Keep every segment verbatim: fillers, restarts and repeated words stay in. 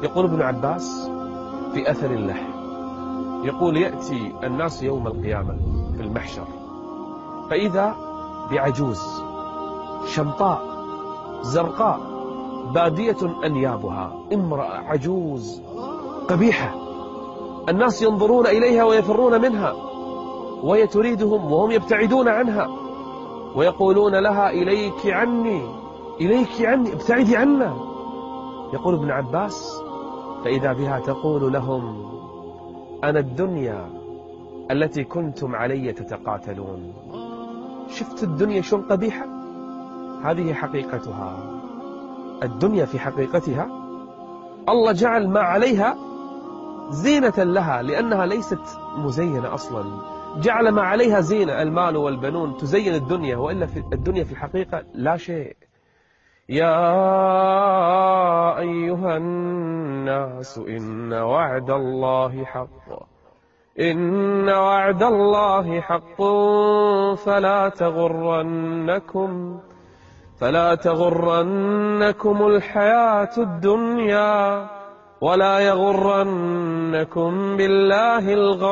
يقول ابن عباس في أثر له، يقول: يأتي الناس يوم القيامة في المحشر فإذا بعجوز شمطاء زرقاء بادية أنيابها، امرأة عجوز قبيحة، الناس ينظرون إليها ويفرون منها، وهي تريدهم وهم يبتعدون عنها، ويقولون لها: إليك عني إليك عني ابتعدي عنا. يقول ابن عباس: فإذا بها تقول لهم: أنا الدنيا التي كنتم علي تتقاتلون. شفت الدنيا شلون قبيحة؟ هذه حقيقتها. الدنيا في حقيقتها الله جعل ما عليها زينة لها، لأنها ليست مزينة أصلا، جعل ما عليها زينة، المال والبنون تزين الدنيا، وإلا في الدنيا في الحقيقة لا شيء. يا أيها الناس إن وعد الله حق إن وعد الله حق فلا تغرنكم فلا تغرنكم الحياة الدنيا ولا يغرنكم بالله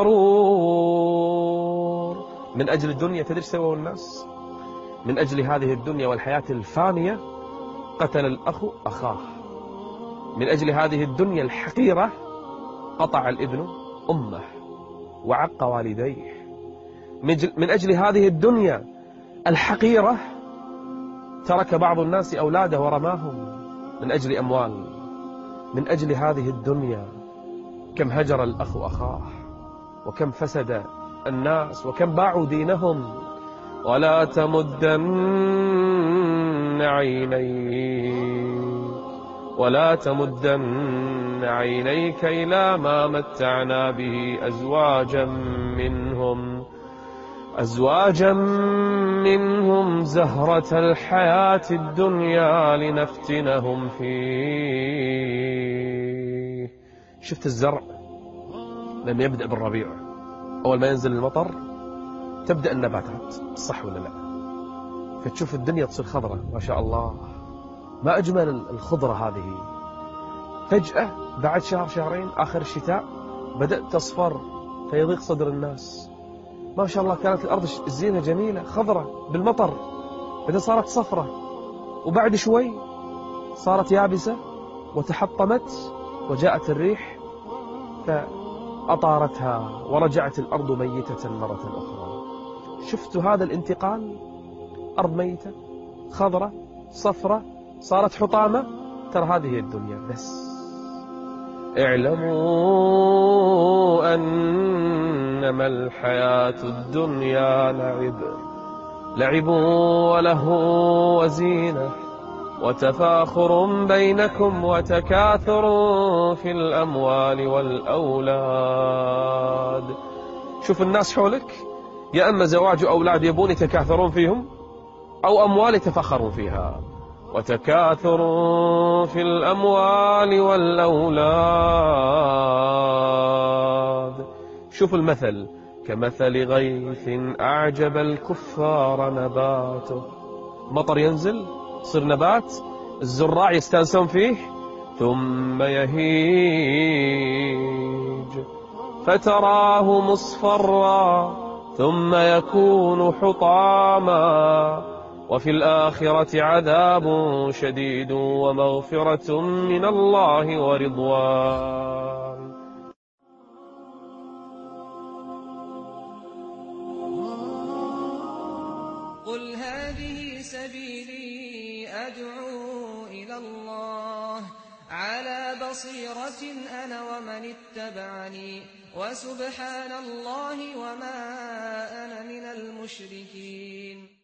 الغرور. من أجل الدنيا تدري سووا الناس؟ من أجل هذه الدنيا والحياة الفانية قتل الأخ أخاه. من أجل هذه الدنيا الحقيرة قطع الابن أمه وعق والديه. من أجل هذه الدنيا الحقيرة ترك بعض الناس أولاده ورماهم من أجل أموال. من أجل هذه الدنيا كم هجر الأخ أخاه، وكم فسد الناس، وكم باعوا دينهم. ولا تمدن عينيك ولا تمدن عينيك إلى ما متعنا به أزواجا منهم أزواجا منهم زهرة الحياة الدنيا لنفتنهم فيه. شفت الزرع لما يبدأ بالربيع، أول ما ينزل المطر تبدأ النباتات، صح ولا لا؟ فتشوف الدنيا تصير خضرة ما شاء الله، ما أجمل الخضرة هذه. فجأة بعد شهر شهرين آخر الشتاء بدأت تصفر فيضيق صدر الناس. ما شاء الله كانت الأرض الزينة جميلة خضرة بالمطر، بعدين صارت صفرة، وبعد شوي صارت يابسة وتحطمت، وجاءت الريح فأطارتها ورجعت الأرض ميتة مرة أخرى. شفتوا هذا الانتقال؟ أرض ميتة خضرة صفرة صارت حطامة. ترى هذه الدنيا بس. اعلموا أنما الحياة الدنيا لعب لعب وله وزينة وتفاخر بينكم وتكاثر في الأموال والأولاد. شوف الناس حولك، يا أما زواج أولاد يبون يتكاثرون فيهم، أو أموال يتفاخرون فيها. وتكاثر في الأموال والأولاد. شوف المثل: كمثل غيث أعجب الكفار نباته. مطر ينزل يصير نبات، الزراع يستانسون فيه، ثم يهيج فتراه مصفرا ثم يكون حطاما، وفي الآخرة عذاب شديد ومغفرة من الله ورضوان. قل هذه سبيلي أدعو إلى الله على بصيرة أنا ومن اتبعني وسبحان الله وما أنا من المشركين.